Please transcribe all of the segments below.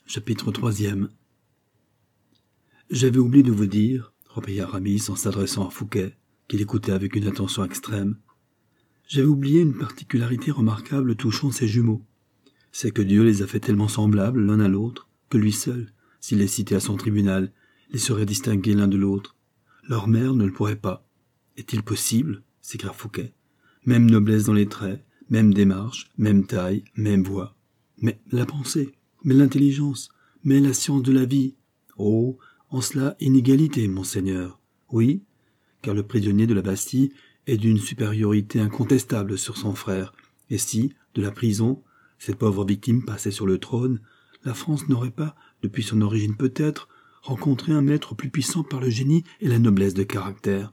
Chapitre 3. J'avais oublié de vous dire, reprit Aramis en s'adressant à Fouquet, qu'il écoutait avec une attention extrême. J'avais oublié une particularité remarquable touchant ces jumeaux. C'est que Dieu les a fait tellement semblables l'un à l'autre, que lui seul, s'il les citait à son tribunal, les saurait distinguer l'un de l'autre. Leur mère ne le pourrait pas. Est-il possible? S'écria Fouquet. Même noblesse dans les traits, même démarche, même taille, même voix. Mais la pensée, mais l'intelligence, mais la science de la vie. Oh, en cela inégalité, monseigneur. Oui, car le prisonnier de la Bastille est d'une supériorité incontestable sur son frère, et si, de la prison, cette pauvre victime passait sur le trône, la France n'aurait pas, depuis son origine peut-être, rencontré un maître plus puissant par le génie et la noblesse de caractère.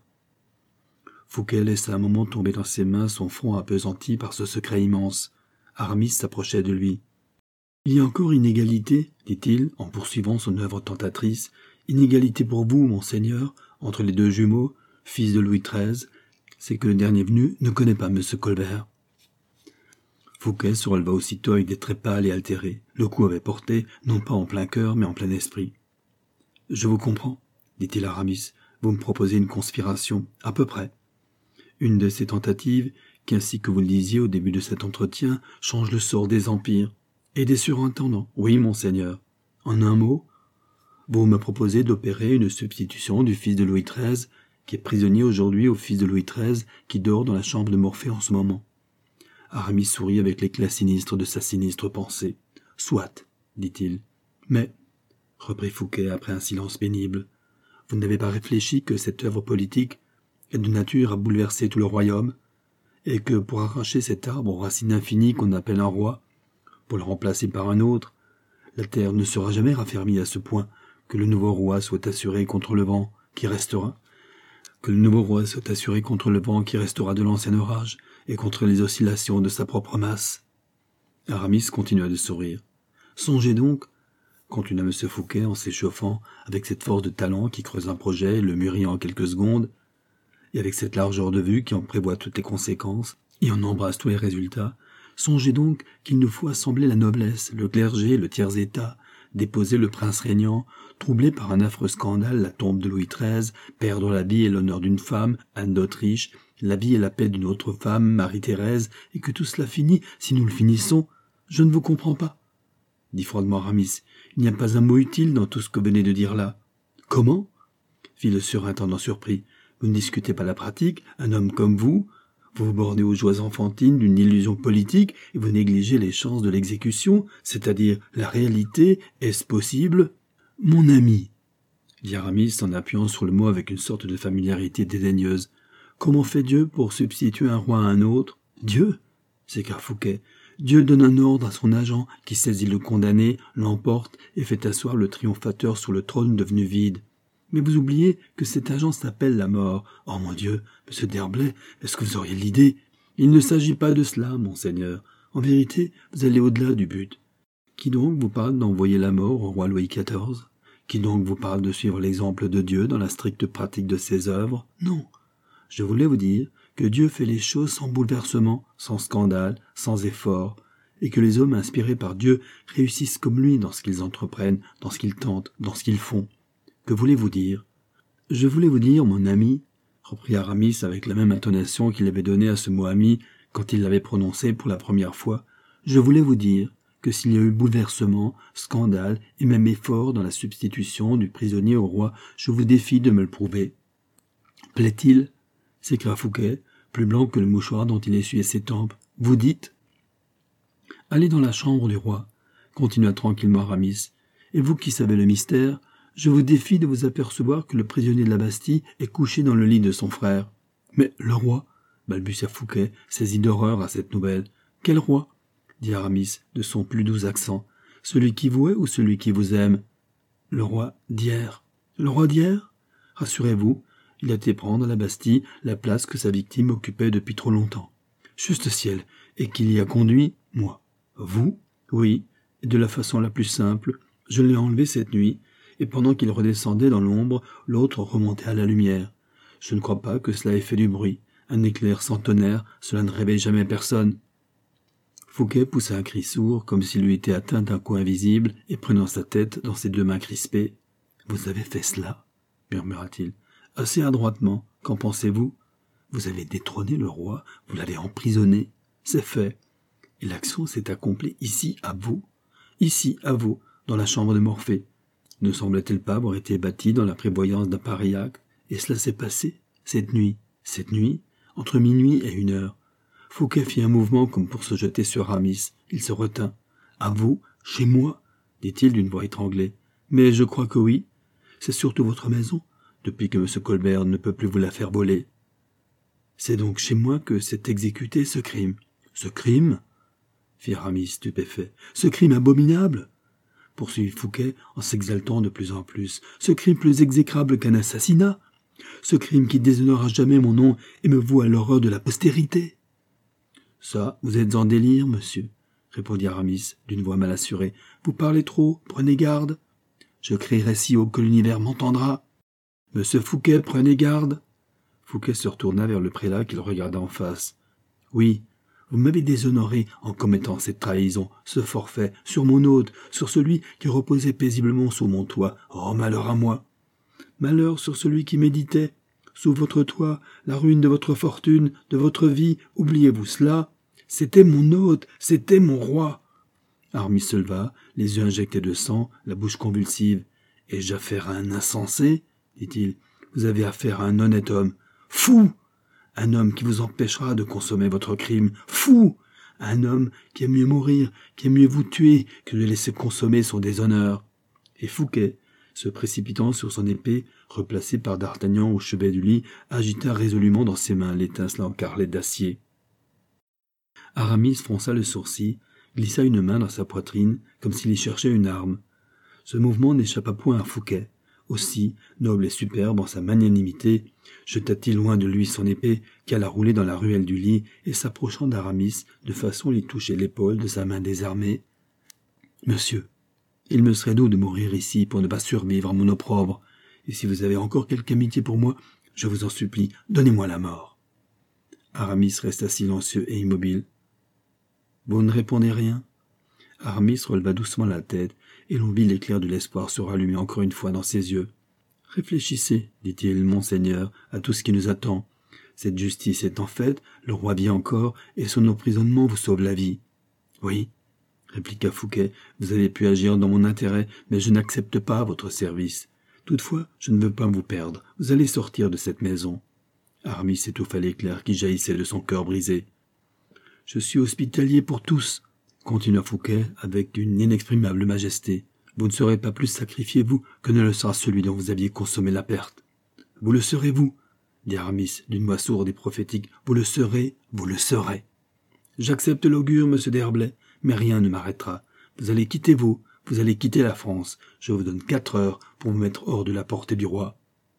Fouquet laissa un moment tomber dans ses mains son front appesanti par ce secret immense. Aramis s'approchait de lui. « Il y a encore inégalité, dit-il, en poursuivant son œuvre tentatrice, inégalité pour vous, monseigneur, entre les deux jumeaux, fils de Louis XIII, c'est que le dernier venu ne connaît pas M. Colbert. » Fouquet se releva aussitôt avec des traits pâles et altérés. Le coup avait porté, non pas en plein cœur, mais en plein esprit. « Je vous comprends, dit-il à Aramis. Vous me proposez une conspiration, à peu près. Une de ces tentatives qui, ainsi que vous le disiez au début de cet entretien, change le sort des empires. Et des surintendants. Oui, monseigneur. En un mot, vous me proposez d'opérer une substitution du fils de Louis XIII, qui est prisonnier aujourd'hui au fils de Louis XIII, qui dort dans la chambre de Morphée en ce moment. Aramis sourit avec l'éclat sinistre de sa sinistre pensée. « Soit, dit-il. Mais, reprit Fouquet après un silence pénible, vous n'avez pas réfléchi que cette œuvre politique est de nature à bouleverser tout le royaume, et que pour arracher cet arbre aux racines infinies qu'on appelle un roi, pour le remplacer par un autre, la terre ne sera jamais raffermie à ce point que le nouveau roi soit assuré contre le vent qui restera, de l'ancien orage et contre les oscillations de sa propre masse. » Aramis continua de sourire. « Songez donc, continua M. Fouquet en s'échauffant avec cette force de talent qui creuse un projet et le mûrit en quelques secondes, et avec cette largeur de vue qui en prévoit toutes les conséquences et en embrasse tous les résultats, songez donc qu'il nous faut assembler la noblesse, le clergé, le tiers-état, déposer le prince régnant, troubler par un affreux scandale la tombe de Louis XIII, perdre la vie et l'honneur d'une femme, Anne d'Autriche, la vie et la paix d'une autre femme, Marie-Thérèse, et que tout cela finit, si nous le finissons. Je ne vous comprends pas, dit froidement Aramis. Il n'y a pas un mot utile dans tout ce que vous venez de dire là. Comment? Fit le surintendant surpris. Vous ne discutez pas la pratique, un homme comme vous vous bordez aux joies enfantines d'une illusion politique et vous négligez les chances de l'exécution, c'est-à-dire la réalité. Est-ce possible? Mon ami, dit Aramis en appuyant sur le mot avec une sorte de familiarité dédaigneuse. Comment fait Dieu pour substituer un roi à un autre? Dieu, s'écria Fouquet. Dieu donne un ordre à son agent qui saisit le condamné, l'emporte et fait asseoir le triomphateur sur le trône devenu vide. Mais vous oubliez que cet agent s'appelle la mort. Oh mon Dieu, monsieur d'Herblay, est-ce que vous auriez l'idée? Il ne s'agit pas de cela, monseigneur. En vérité, vous allez au-delà du but. Qui donc vous parle d'envoyer la mort au roi Louis XIV? Qui donc vous parle de suivre l'exemple de Dieu dans la stricte pratique de ses œuvres? Non. Je voulais vous dire que Dieu fait les choses sans bouleversement, sans scandale, sans effort, et que les hommes inspirés par Dieu réussissent comme lui dans ce qu'ils entreprennent, dans ce qu'ils tentent, dans ce qu'ils font. Que voulez-vous dire? Je voulais vous dire, mon ami, reprit Aramis avec la même intonation qu'il avait donnée à ce mot ami quand il l'avait prononcé pour la première fois, je voulais vous dire que s'il y a eu bouleversement, scandale et même effort dans la substitution du prisonnier au roi, je vous défie de me le prouver. Plaît-il? S'écria Fouquet, plus blanc que le mouchoir dont il essuyait ses tempes. Vous dites? Allez dans la chambre du roi, continua tranquillement Aramis, et vous qui savez le mystère, je vous défie de vous apercevoir que le prisonnier de la Bastille est couché dans le lit de son frère. Mais le roi, balbutia Fouquet, saisi d'horreur à cette nouvelle. Quel roi? Dit Aramis de son plus doux accent. Celui qui vous est ou celui qui vous aime? Le roi d'hier. Le roi d'hier? Rassurez-vous, il a été prendre à la Bastille la place que sa victime occupait depuis trop longtemps. Juste ciel, et qu'il y a conduit, moi. Vous? Oui, et de la façon la plus simple. Je l'ai enlevé cette nuit, et pendant qu'il redescendait dans l'ombre, l'autre remontait à la lumière. Je ne crois pas que cela ait fait du bruit. Un éclair sans tonnerre, cela ne réveille jamais personne. Fouquet poussa un cri sourd, comme s'il eût été atteint d'un coup invisible, et prenant sa tête dans ses deux mains crispées. « Vous avez fait cela ?» murmura-t-il. « Assez adroitement. Qu'en pensez-vous ? Vous avez détrôné le roi, vous l'avez emprisonné. C'est fait. Et l'action s'est accomplie ici, à vous, dans la chambre de Morphée. Ne semblait-il pas avoir été bâti dans la prévoyance d'un pareil acte? Et cela s'est passé, cette nuit, entre minuit et 1 heure. Fouquet fit un mouvement comme pour se jeter sur Aramis. Il se retint. « À vous, chez moi ?» dit-il d'une voix étranglée. « Mais je crois que oui. C'est surtout votre maison, depuis que M. Colbert ne peut plus vous la faire voler. C'est donc chez moi que s'est exécuté ce crime. »« Ce crime ?» fit Aramis stupéfait. « Ce crime abominable !» poursuivit Fouquet en s'exaltant de plus en plus. « Ce crime plus exécrable qu'un assassinat. Ce crime qui déshonore à jamais mon nom et me voue à l'horreur de la postérité. »« Ça, vous êtes en délire, monsieur, » répondit Aramis d'une voix mal assurée. « Vous parlez trop, prenez garde. Je crierai si haut que l'univers m'entendra. Monsieur Fouquet, prenez garde. » Fouquet se retourna vers le prélat qu'il regarda en face. « Oui, vous m'avez déshonoré en commettant cette trahison, ce forfait, sur mon hôte, sur celui qui reposait paisiblement sous mon toit. Oh, malheur à moi! Malheur sur celui qui méditait, sous votre toit, la ruine de votre fortune, de votre vie, oubliez-vous cela? C'était mon hôte, c'était mon roi. » Aramis se leva, les yeux injectés de sang, la bouche convulsive. « Ai-je affaire à un insensé ?» dit-il. « Vous avez affaire à un honnête homme. Fou! Un homme qui vous empêchera de consommer votre crime. Fou! Un homme qui aime mieux mourir, qui aime mieux vous tuer que de laisser consommer son déshonneur. » Et Fouquet, se précipitant sur son épée, replacée par D'Artagnan au chevet du lit, agita résolument dans ses mains l'étincelant carlet d'acier. Aramis fronça le sourcil, glissa une main dans sa poitrine, comme s'il y cherchait une arme. Ce mouvement n'échappa point à Fouquet. Aussi, noble et superbe en sa magnanimité, jeta-t-il loin de lui son épée, qui alla rouler dans la ruelle du lit, et s'approchant d'Aramis, de façon à lui toucher l'épaule de sa main désarmée. « Monsieur, il me serait doux de mourir ici pour ne pas survivre à mon opprobre, et si vous avez encore quelque amitié pour moi, je vous en supplie, donnez-moi la mort. » Aramis resta silencieux et immobile. « Vous ne répondez rien ?» Aramis releva doucement la tête, et l'on vit l'éclair de l'espoir se rallumer encore une fois dans ses yeux. « Réfléchissez, dit-il, monseigneur, à tout ce qui nous attend. Cette justice étant faite, le roi vit encore, et son emprisonnement vous sauve la vie. »« Oui, » répliqua Fouquet, « vous avez pu agir dans mon intérêt, mais je n'accepte pas votre service. Toutefois, je ne veux pas vous perdre. Vous allez sortir de cette maison. » Aramis étouffa l'éclair qui jaillissait de son cœur brisé. « Je suis hospitalier pour tous, » continua Fouquet avec une inexprimable majesté. « Vous ne serez pas plus sacrifié, vous, que ne le sera celui dont vous aviez consommé la perte. »« Vous le serez, vous, » dit Aramis d'une voix sourde et prophétique. « Vous le serez, vous le serez. »« J'accepte l'augure, monsieur d'Herblay, mais rien ne m'arrêtera. Vous allez quitter la France. Je vous donne 4 heures pour vous mettre hors de la portée du roi. »«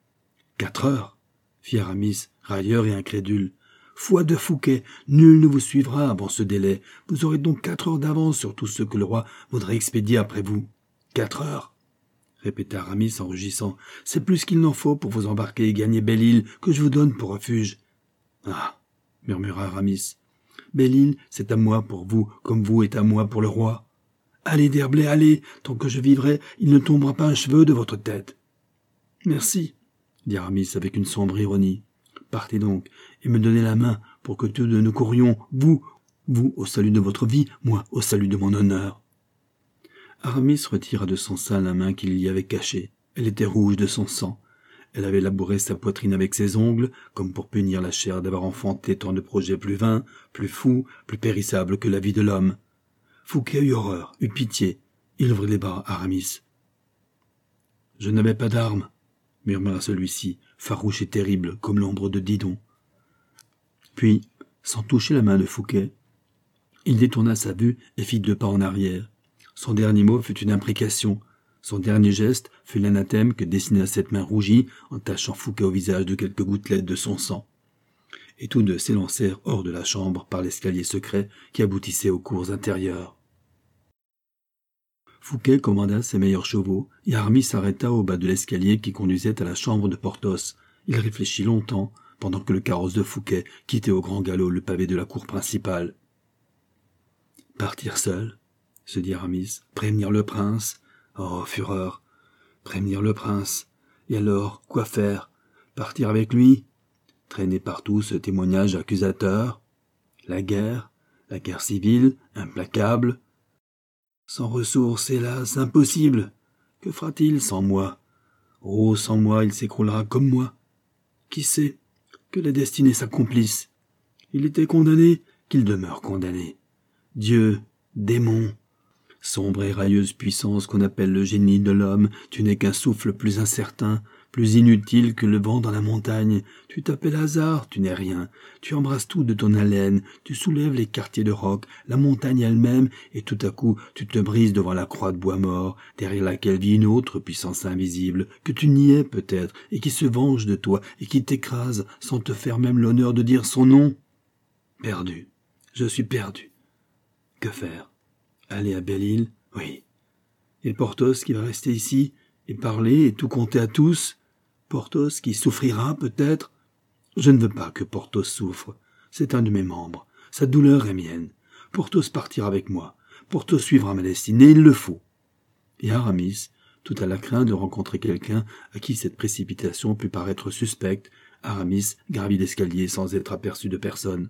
4 heures ?» fit Aramis, railleur et incrédule. « Foi de Fouquet, nul ne vous suivra avant ce délai. Vous aurez donc 4 heures d'avance sur tout ce que le roi voudrait expédier après vous. »« 4 heures ?» répéta Aramis en rugissant. « C'est plus qu'il n'en faut pour vous embarquer et gagner Belle-Île, que je vous donne pour refuge. »« Ah !» murmura Aramis. « Belle-Île, c'est à moi pour vous, comme vous est à moi pour le roi. Allez, d'Herblay, allez, tant que je vivrai, il ne tombera pas un cheveu de votre tête. »« Merci, » dit Aramis avec une sombre ironie. « Partez donc, et me donnez la main pour que tous deux nous courions, vous au salut de votre vie, moi au salut de mon honneur. » Aramis retira de son sein la main qu'il y avait cachée. Elle était rouge de son sang. Elle avait labouré sa poitrine avec ses ongles, comme pour punir la chair d'avoir enfanté tant de projets plus vains, plus fous, plus périssables que la vie de l'homme. Fouquet eut horreur, eut pitié. Il ouvrit les bras à Aramis. « Je n'avais pas d'armes, » murmura celui-ci, farouche et terrible comme l'ombre de Didon. Puis, sans toucher la main de Fouquet, il détourna sa vue et fit 2 pas en arrière. Son dernier mot fut une imprécation. Son dernier geste fut l'anathème que dessina cette main rougie en tachant Fouquet au visage de quelques gouttelettes de son sang. Et tous deux s'élancèrent hors de la chambre par l'escalier secret qui aboutissait aux cours intérieures. Fouquet commanda ses meilleurs chevaux, et Aramis s'arrêta au bas de l'escalier qui conduisait à la chambre de Porthos. Il réfléchit longtemps, pendant que le carrosse de Fouquet quittait au grand galop le pavé de la cour principale. Partir seul, se dit Aramis, prévenir le prince. Oh, fureur, prévenir le prince. Et alors, quoi faire? Partir avec lui? Traîner partout ce témoignage accusateur? La guerre civile, implacable. Sans ressources, hélas, impossible. Que fera-t-il sans moi? Oh, sans moi, il s'écroulera comme moi. Qui sait? Que la destinée s'accomplisse. Il était condamné, qu'il demeure condamné. Dieu, démon, sombre et railleuse puissance qu'on appelle le génie de l'homme, tu n'es qu'un souffle plus incertain, plus inutile que le vent dans la montagne. Tu t'appelles hasard, tu n'es rien. Tu embrasses tout de ton haleine, tu soulèves les quartiers de roc, la montagne elle-même, et tout à coup tu te brises devant la croix de bois mort, derrière laquelle vit une autre puissance invisible, que tu niais peut-être, et qui se venge de toi, et qui t'écrase, sans te faire même l'honneur de dire son nom. Perdu. Je suis perdu. Que faire? Aller à Belle-Île? Oui. Et Porthos qui va rester ici, et parler, et tout compter à tous? Porthos qui souffrira peut-être? Je ne veux pas que Porthos souffre. C'est un de mes membres. Sa douleur est mienne. Porthos partira avec moi. Porthos suivra ma destinée, il le faut. Et Aramis, tout à la crainte de rencontrer quelqu'un à qui cette précipitation pût paraître suspecte, Aramis gravit l'escalier sans être aperçu de personne.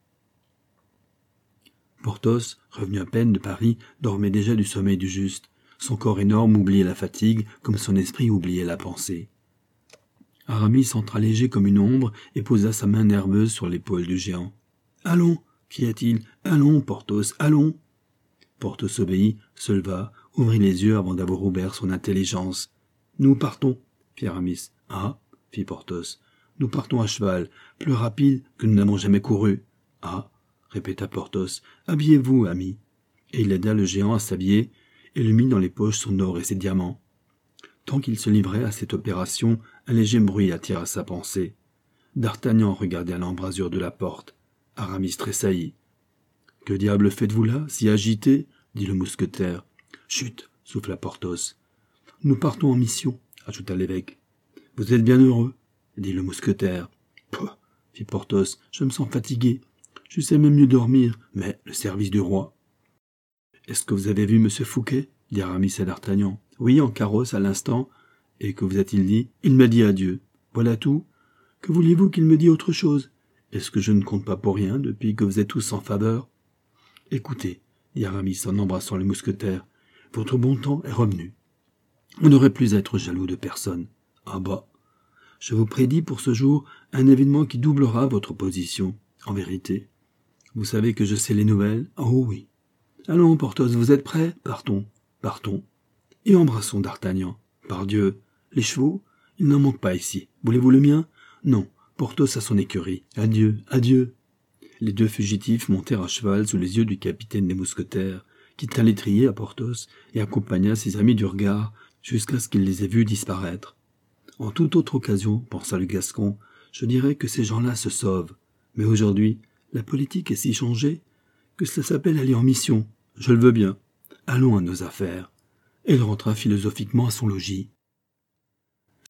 Porthos, revenu à peine de Paris, dormait déjà du sommeil du juste. Son corps énorme oubliait la fatigue, comme son esprit oubliait la pensée. Aramis entra léger comme une ombre et posa sa main nerveuse sur l'épaule du géant. « Allons » cria-t-il. « Allons, Porthos, allons » Porthos obéit, se leva, ouvrit les yeux avant d'avoir ouvert son intelligence. « Nous partons » fit Aramis. « Ah » fit Porthos. « Nous partons à cheval, plus rapide que nous n'avons jamais couru. »« Ah » répéta Porthos. « Habillez-vous, ami. » Et il aida le géant à s'habiller et lui mit dans les poches son or et ses diamants. Tant qu'il se livrait à cette opération, un léger bruit attira sa pensée. D'Artagnan regardait à l'embrasure de la porte. Aramis tressaillit. « Que diable faites-vous là, si agité ?» dit le mousquetaire. « Chut !» souffla Porthos. « Nous partons en mission » ajouta l'évêque. « Vous êtes bien heureux ?» dit le mousquetaire. « Pouh !» fit Porthos. « Je me sens fatigué. Je sais même mieux dormir, mais le service du roi. »« Est-ce que vous avez vu M. Fouquet ?» dit Aramis à d'Artagnan. « Oui, en carrosse à l'instant. Et que vous a-t-il dit ?»« Il m'a dit adieu. Voilà tout. Que vouliez-vous qu'il me dise autre chose? Est-ce que je ne compte pas pour rien depuis que vous êtes tous en faveur ?»« Écoutez, dit Aramis en embrassant le mousquetaire, votre bon temps est revenu. Vous n'aurez plus à être jaloux de personne. Ah bah, je vous prédis pour ce jour un événement qui doublera votre position. En vérité, vous savez que je sais les nouvelles. Oh oui. Allons, Porthos, vous êtes prêts? Partons, partons. Et embrassons d'Artagnan. Pardieu, les chevaux, il n'en manque pas ici. Voulez-vous le mien? Non, Porthos à son écurie. Adieu, adieu. Les deux fugitifs montèrent à cheval sous les yeux du capitaine des mousquetaires, qui tint l'étrier à Porthos et accompagna ses amis du regard jusqu'à ce qu'il les ait vus disparaître. En toute autre occasion, pensa le Gascon, je dirais que ces gens-là se sauvent. Mais aujourd'hui, la politique est si changée que cela s'appelle aller en mission. Je le veux bien. Allons à nos affaires. Et il rentra philosophiquement à son logis.